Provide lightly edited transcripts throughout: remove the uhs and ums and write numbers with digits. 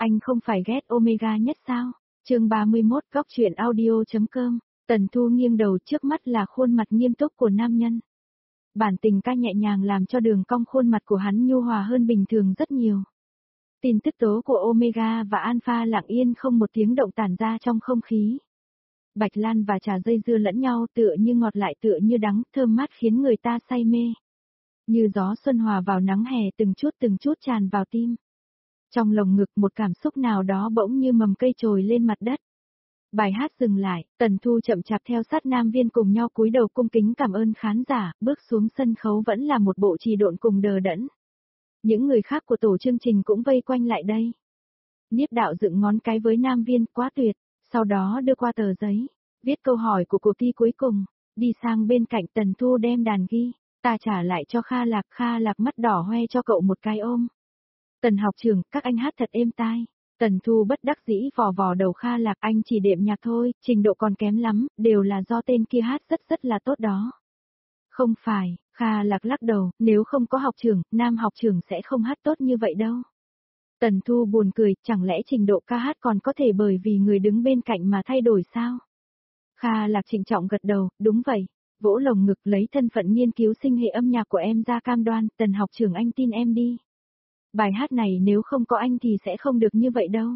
Anh không phải ghét Omega nhất sao? Chương 31 góc truyện audio.com. Tần Thu nghiêng đầu, trước mắt là khuôn mặt nghiêm túc của nam nhân. Bản tình ca nhẹ nhàng làm cho đường cong khuôn mặt của hắn nhu hòa hơn bình thường rất nhiều. Tin tức tố của Omega và Alpha lặng yên không một tiếng động tản ra trong không khí. Bạch lan và trà dây dưa lẫn nhau, tựa như ngọt lại tựa như đắng, thơm mát khiến người ta say mê. Như gió xuân hòa vào nắng hè, từng chút tràn vào tim. Trong lồng ngực một cảm xúc nào đó bỗng như mầm cây trồi lên mặt đất. Bài hát dừng lại, Tần Thu chậm chạp theo sát nam viên cùng nhau cúi đầu cung kính cảm ơn khán giả, bước xuống sân khấu vẫn là một bộ trì độn cùng đờ đẫn. Những người khác của tổ chương trình cũng vây quanh lại đây. Niếp đạo dựng ngón cái với nam viên, quá tuyệt, sau đó đưa qua tờ giấy, viết câu hỏi của cuộc thi cuối cùng, đi sang bên cạnh Tần Thu đem đàn ghi, ta trả lại cho Kha Lạc mắt đỏ hoe cho cậu một cái ôm. Tần học trưởng, các anh hát thật êm tai. Tần Thu bất đắc dĩ vò vò đầu Kha Lạc, anh chỉ đệm nhạc thôi, trình độ còn kém lắm, đều là do tên kia hát rất là tốt đó. Không phải, Kha Lạc lắc đầu, nếu không có học trưởng, nam học trưởng sẽ không hát tốt như vậy đâu. Tần Thu buồn cười, chẳng lẽ trình độ ca hát còn có thể bởi vì người đứng bên cạnh mà thay đổi sao? Kha Lạc trịnh trọng gật đầu, đúng vậy, vỗ lồng ngực lấy thân phận nghiên cứu sinh hệ âm nhạc của em ra cam đoan, Tần học trưởng anh tin em đi. Bài hát này nếu không có anh thì sẽ không được như vậy đâu.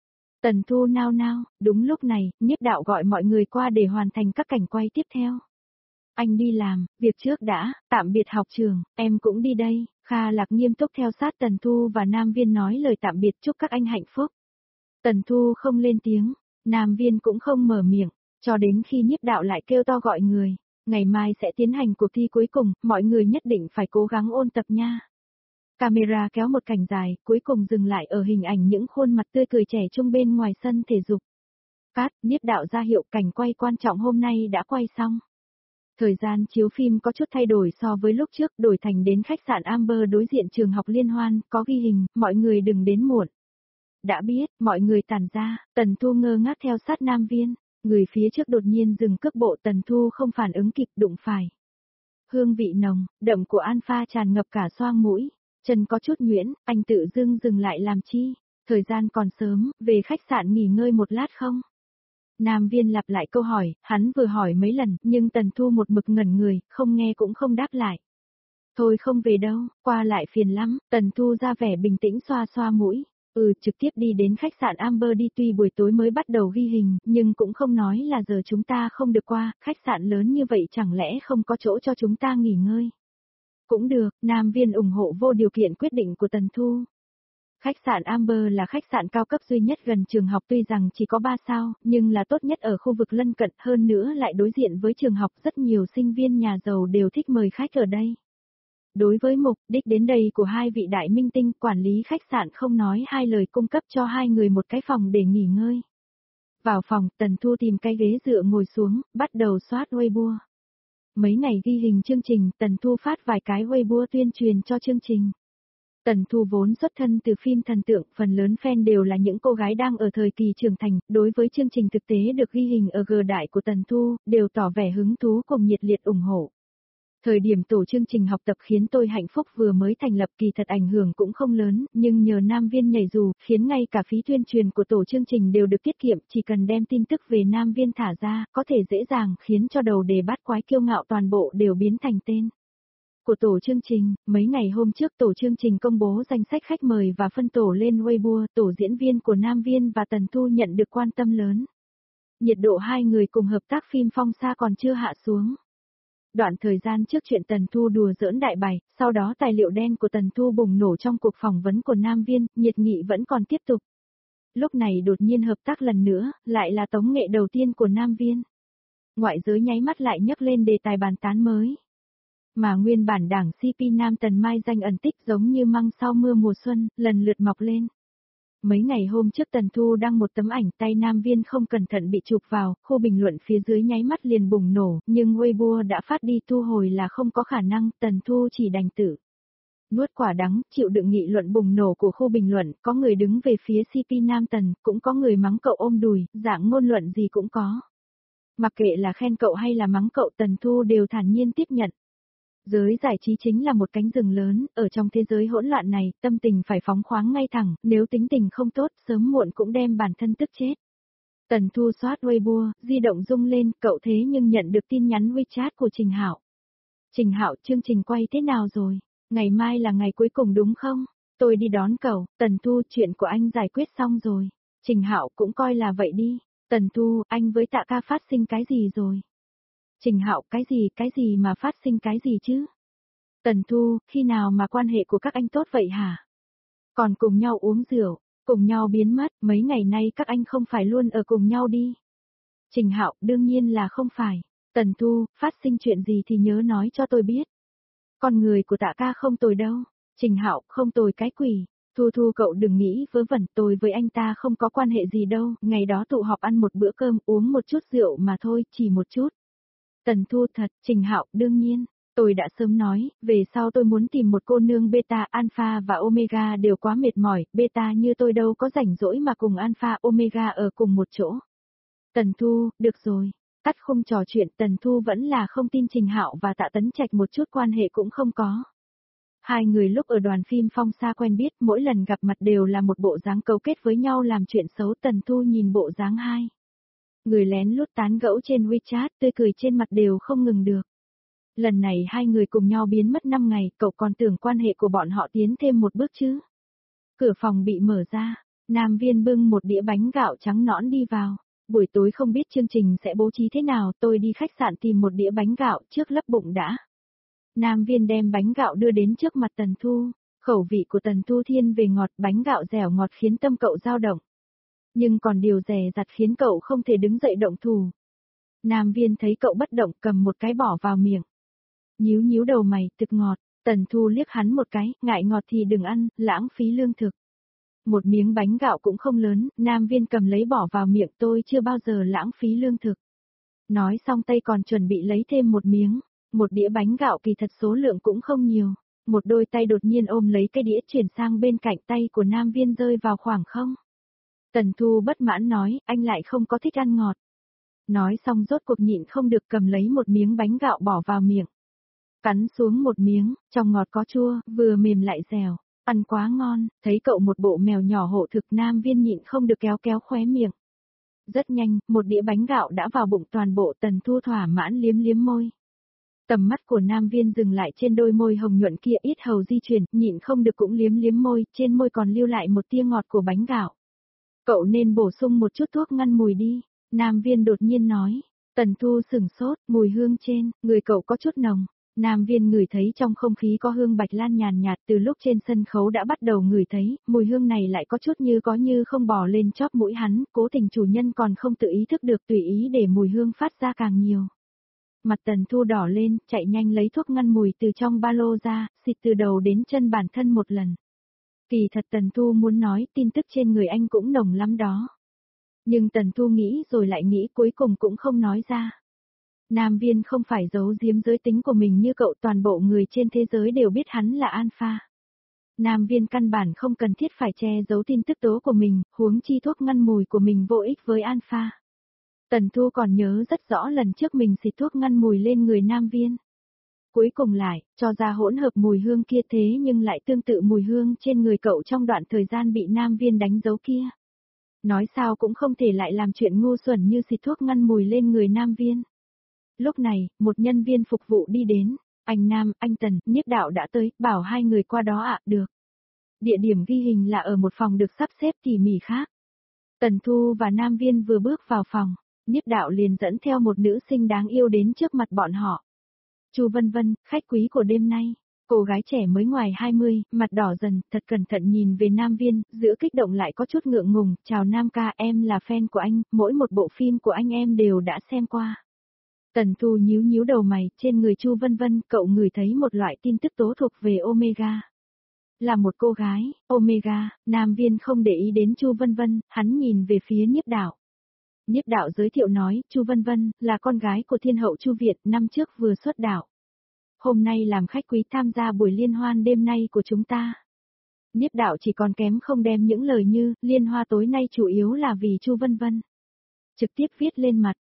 Tần Thu nao nao, đúng lúc này, Niếp đạo gọi mọi người qua để hoàn thành các cảnh quay tiếp theo. Anh đi làm, việc trước đã, tạm biệt học trường, em cũng đi đây. Kha Lạc nghiêm túc theo sát Tần Thu và nam viên nói lời tạm biệt, chúc các anh hạnh phúc. Tần Thu không lên tiếng, nam viên cũng không mở miệng, cho đến khi Niếp đạo lại kêu to gọi người, ngày mai sẽ tiến hành cuộc thi cuối cùng, mọi người nhất định phải cố gắng ôn tập nha. Camera kéo một cảnh dài, cuối cùng dừng lại ở hình ảnh những khuôn mặt tươi cười trẻ trung bên ngoài sân thể dục. Cát, Niếp đạo ra hiệu cảnh quay quan trọng hôm nay đã quay xong. Thời gian chiếu phim có chút thay đổi so với lúc trước, đổi thành đến khách sạn Amber đối diện trường học Liên Hoan, có ghi hình, mọi người đừng đến muộn. Đã biết, mọi người tản ra, Tần Thu ngơ ngác theo sát nam viên, người phía trước đột nhiên dừng cước bộ, Tần Thu không phản ứng kịp, đụng phải. Hương vị nồng, đậm của Alpha tràn ngập cả xoang mũi. Chân có chút nhuyễn, anh tự dưng dừng lại làm chi, thời gian còn sớm, về khách sạn nghỉ ngơi một lát không? Nam viên lặp lại câu hỏi, hắn vừa hỏi mấy lần, nhưng Tần Thu một mực ngẩn người, không nghe cũng không đáp lại. Thôi không về đâu, qua lại phiền lắm, Tần Thu ra vẻ bình tĩnh xoa xoa mũi, trực tiếp đi đến khách sạn Amber đi, tuy buổi tối mới bắt đầu ghi hình, nhưng cũng không nói là giờ chúng ta không được qua, khách sạn lớn như vậy chẳng lẽ không có chỗ cho chúng ta nghỉ ngơi. Cũng được, nam viên ủng hộ vô điều kiện quyết định của Tần Thu. Khách sạn Amber là khách sạn cao cấp duy nhất gần trường học, tuy rằng chỉ có 3 sao, nhưng là tốt nhất ở khu vực lân cận, hơn nữa lại đối diện với trường học, rất nhiều sinh viên nhà giàu đều thích mời khách ở đây. Đối với mục đích đến đây của hai vị đại minh tinh, quản lý khách sạn không nói hai lời cung cấp cho hai người một cái phòng để nghỉ ngơi. Vào phòng, Tần Thu tìm cái ghế dựa ngồi xuống, bắt đầu soát Weibo. Mấy ngày ghi hình chương trình, Tần Thu phát vài cái Weibo tuyên truyền cho chương trình. Tần Thu vốn xuất thân từ phim thần tượng, phần lớn fan đều là những cô gái đang ở thời kỳ trưởng thành, đối với chương trình thực tế được ghi hình ở G Đại của Tần Thu, đều tỏ vẻ hứng thú cùng nhiệt liệt ủng hộ. Thời điểm tổ chương trình học tập khiến tôi hạnh phúc, vừa mới thành lập kỳ thật ảnh hưởng cũng không lớn, nhưng nhờ nam viên nhảy dù, khiến ngay cả phí tuyên truyền của tổ chương trình đều được tiết kiệm, chỉ cần đem tin tức về nam viên thả ra, có thể dễ dàng khiến cho đầu đề bát quái kiêu ngạo toàn bộ đều biến thành tên của tổ chương trình. Mấy ngày hôm trước tổ chương trình công bố danh sách khách mời và phân tổ lên Weibo, tổ diễn viên của nam viên và Tần Thu nhận được quan tâm lớn. Nhiệt độ hai người cùng hợp tác phim Phong Sa còn chưa hạ xuống. Đoạn thời gian trước chuyện Tần Thu đùa giỡn đại bày, sau đó tài liệu đen của Tần Thu bùng nổ trong cuộc phỏng vấn của nam viên, nhiệt nghị vẫn còn tiếp tục. Lúc này đột nhiên hợp tác lần nữa, lại là tống nghệ đầu tiên của nam viên. Ngoại giới nháy mắt lại nhấc lên đề tài bàn tán mới. Mà nguyên bản đảng CP Nam Tần Mai danh ẩn tích giống như măng sau mưa mùa xuân, lần lượt mọc lên. Mấy ngày hôm trước Tần Thu đăng một tấm ảnh tay nam viên không cẩn thận bị chụp vào, khu bình luận phía dưới nháy mắt liền bùng nổ, nhưng Weibo đã phát đi thu hồi là không có khả năng, Tần Thu chỉ đành tự nuốt quả đắng, chịu đựng nghị luận bùng nổ của khu bình luận, có người đứng về phía CP Nam Tần, cũng có người mắng cậu ôm đùi, dạng ngôn luận gì cũng có. Mặc kệ là khen cậu hay là mắng cậu, Tần Thu đều thản nhiên tiếp nhận. Giới giải trí chính là một cánh rừng lớn, ở trong thế giới hỗn loạn này, tâm tình phải phóng khoáng ngay thẳng, nếu tính tình không tốt, sớm muộn cũng đem bản thân tức chết. Tần Thu soát Weibo, di động rung lên, cậu thế nhưng nhận được tin nhắn WeChat của Trình Hạo. Trình Hạo, chương trình quay thế nào rồi? Ngày mai là ngày cuối cùng đúng không? Tôi đi đón cậu. Tần Thu, chuyện của anh giải quyết xong rồi. Trình Hạo, cũng coi là vậy đi. Tần Thu, anh với Tạ Ca phát sinh cái gì rồi? Trình Hạo, cái gì mà phát sinh cái gì chứ? Tần Thu, khi nào mà quan hệ của các anh tốt vậy hả? Còn cùng nhau uống rượu, cùng nhau biến mất, mấy ngày nay các anh không phải luôn ở cùng nhau đi. Trình Hạo, đương nhiên là không phải. Tần Thu, phát sinh chuyện gì thì nhớ nói cho tôi biết. Con người của Tạ Ca không tồi đâu. Trình Hạo, không tồi cái quỷ. Thu Thu, cậu đừng nghĩ vớ vẩn, tôi với anh ta không có quan hệ gì đâu, ngày đó tụ họp ăn một bữa cơm, uống một chút rượu mà thôi, chỉ một chút. Tần Thu, thật. Trình Hạo, đương nhiên. Tôi đã sớm nói, về sau tôi muốn tìm một cô nương beta, alpha và omega đều quá mệt mỏi, beta như tôi đâu có rảnh rỗi mà cùng alpha, omega ở cùng một chỗ. Tần Thu, được rồi. Tắt khung trò chuyện, Tần Thu vẫn là không tin Trình Hạo và Tạ Tấn Trạch một chút quan hệ cũng không có. Hai người lúc ở đoàn phim Phong Sa quen biết, mỗi lần gặp mặt đều là một bộ dáng cấu kết với nhau làm chuyện xấu. Tần Thu nhìn bộ dáng hai người lén lút tán gẫu trên WeChat, tươi cười trên mặt đều không ngừng được. Lần này hai người cùng nhau biến mất 5 ngày, cậu còn tưởng quan hệ của bọn họ tiến thêm một bước chứ? Cửa phòng bị mở ra, Nam Viên bưng một đĩa bánh gạo trắng nõn đi vào. Buổi tối không biết chương trình sẽ bố trí thế nào, tôi đi khách sạn tìm một đĩa bánh gạo trước lấp bụng đã. Nam Viên đem bánh gạo đưa đến trước mặt Tần Thu, khẩu vị của Tần Thu thiên về ngọt, bánh gạo dẻo ngọt khiến tâm cậu dao động. Nhưng còn điều dè dặt khiến cậu không thể đứng dậy động thủ. Nam Viên thấy cậu bất động cầm một cái bỏ vào miệng. Nhíu nhíu đầu mày, thực ngọt, Tần Thu liếc hắn một cái, ngại ngọt thì đừng ăn, lãng phí lương thực. Một miếng bánh gạo cũng không lớn, Nam Viên cầm lấy bỏ vào miệng, tôi chưa bao giờ lãng phí lương thực. Nói xong tay còn chuẩn bị lấy thêm một miếng, một đĩa bánh gạo kỳ thật số lượng cũng không nhiều. Một đôi tay đột nhiên ôm lấy cái đĩa chuyển sang bên cạnh, tay của Nam Viên rơi vào khoảng không. Tần Thu bất mãn nói, anh lại không có thích ăn ngọt. Nói xong rốt cuộc nhịn không được cầm lấy một miếng bánh gạo bỏ vào miệng. Cắn xuống một miếng, trong ngọt có chua, vừa mềm lại dẻo, ăn quá ngon, thấy cậu một bộ mèo nhỏ hộ thực, Nam Viên nhịn không được kéo kéo khóe miệng. Rất nhanh, một đĩa bánh gạo đã vào bụng toàn bộ. Tần Thu thỏa mãn liếm liếm môi. Tầm mắt của Nam Viên dừng lại trên đôi môi hồng nhuận kia, ít hầu di chuyển, nhịn không được cũng liếm liếm môi, trên môi còn lưu lại một tia ngọt của bánh gạo. Cậu nên bổ sung một chút thuốc ngăn mùi đi, Nam Viên đột nhiên nói. Tần Thu sửng sốt, mùi hương trên người cậu có chút nồng. Nam Viên ngửi thấy trong không khí có hương bạch lan nhàn nhạt, từ lúc trên sân khấu đã bắt đầu ngửi thấy, mùi hương này lại có chút như có như không bò lên chóp mũi hắn, cố tình chủ nhân còn không tự ý thức được, tùy ý để mùi hương phát ra càng nhiều. Mặt Tần Thu đỏ lên, chạy nhanh lấy thuốc ngăn mùi từ trong ba lô ra, xịt từ đầu đến chân bản thân một lần. Kỳ thật Tần Thu muốn nói tin tức trên người anh cũng nồng lắm đó. Nhưng Tần Thu nghĩ rồi lại nghĩ, cuối cùng cũng không nói ra. Nam Viên không phải giấu giếm giới tính của mình như cậu, toàn bộ người trên thế giới đều biết hắn là alpha. Nam Viên căn bản không cần thiết phải che giấu tin tức tố của mình, huống chi thuốc ngăn mùi của mình vô ích với alpha. Tần Thu còn nhớ rất rõ lần trước mình xịt thuốc ngăn mùi lên người Nam Viên. Cuối cùng lại, cho ra hỗn hợp mùi hương kia, thế nhưng lại tương tự mùi hương trên người cậu trong đoạn thời gian bị Nam Viên đánh dấu kia. Nói sao cũng không thể lại làm chuyện ngu xuẩn như xịt thuốc ngăn mùi lên người Nam Viên. Lúc này, một nhân viên phục vụ đi đến, anh Nam, anh Tần, Niếp Đạo đã tới, bảo hai người qua đó ạ, được. Địa điểm ghi hình là ở một phòng được sắp xếp tỉ mỉ khác. Tần Thu và Nam Viên vừa bước vào phòng, Niếp Đạo liền dẫn theo một nữ sinh đáng yêu đến trước mặt bọn họ. Chu Vân Vân, khách quý của đêm nay. Cô gái trẻ mới ngoài 20, mặt đỏ dần, thật cẩn thận nhìn về Nam Viên, giữa kích động lại có chút ngượng ngùng, chào Nam ca, em là fan của anh, mỗi một bộ phim của anh em đều đã xem qua. Tần Thu nhíu nhíu đầu mày, trên người Chu Vân Vân, cậu ngửi thấy một loại tin tức tố thuộc về Omega. Là một cô gái, Omega, Nam Viên không để ý đến Chu Vân Vân, hắn nhìn về phía Niếp Đạo. Niếp Đạo giới thiệu nói, Chu Vân Vân, là con gái của Thiên hậu Chu Việt, năm trước vừa xuất đạo. Hôm nay làm khách quý tham gia buổi liên hoan đêm nay của chúng ta. Niếp Đạo chỉ còn kém không đem những lời như, liên hoa tối nay chủ yếu là vì Chu Vân Vân trực tiếp viết lên mặt.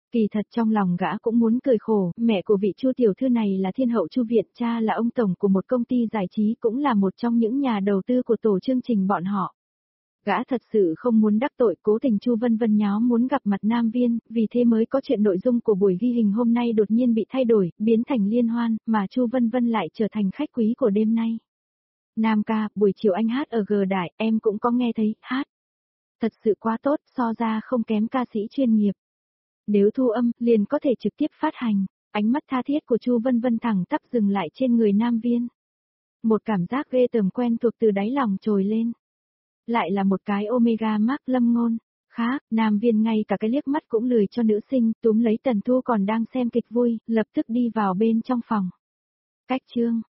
Kỳ thật trong lòng gã cũng muốn cười khổ, mẹ của vị Chu tiểu thư này là thiên hậu Chu viện, cha là ông tổng của một công ty giải trí, cũng là một trong những nhà đầu tư của tổ chương trình bọn họ. Gã thật sự không muốn đắc tội, cố tình Chu Vân Vân nháo muốn gặp mặt Nam Viên, vì thế mới có chuyện nội dung của buổi ghi hình hôm nay đột nhiên bị thay đổi, biến thành liên hoan, mà Chu Vân Vân lại trở thành khách quý của đêm nay. Nam ca, buổi chiều anh hát ở G Đại, em cũng có nghe thấy, hát. Thật sự quá tốt, so ra không kém ca sĩ chuyên nghiệp. Nếu thu âm, liền có thể trực tiếp phát hành. Ánh mắt tha thiết của Chu Vân Vân thẳng tắp dừng lại trên người Nam Viên. Một cảm giác ghê tởm quen thuộc từ đáy lòng trồi lên. Lại là một cái Omega Mark Lâm Ngôn. Khác, Nam Viên ngay cả cái liếc mắt cũng lười cho nữ sinh, túm lấy Tần Thu còn đang xem kịch vui, lập tức đi vào bên trong phòng. Cách chương.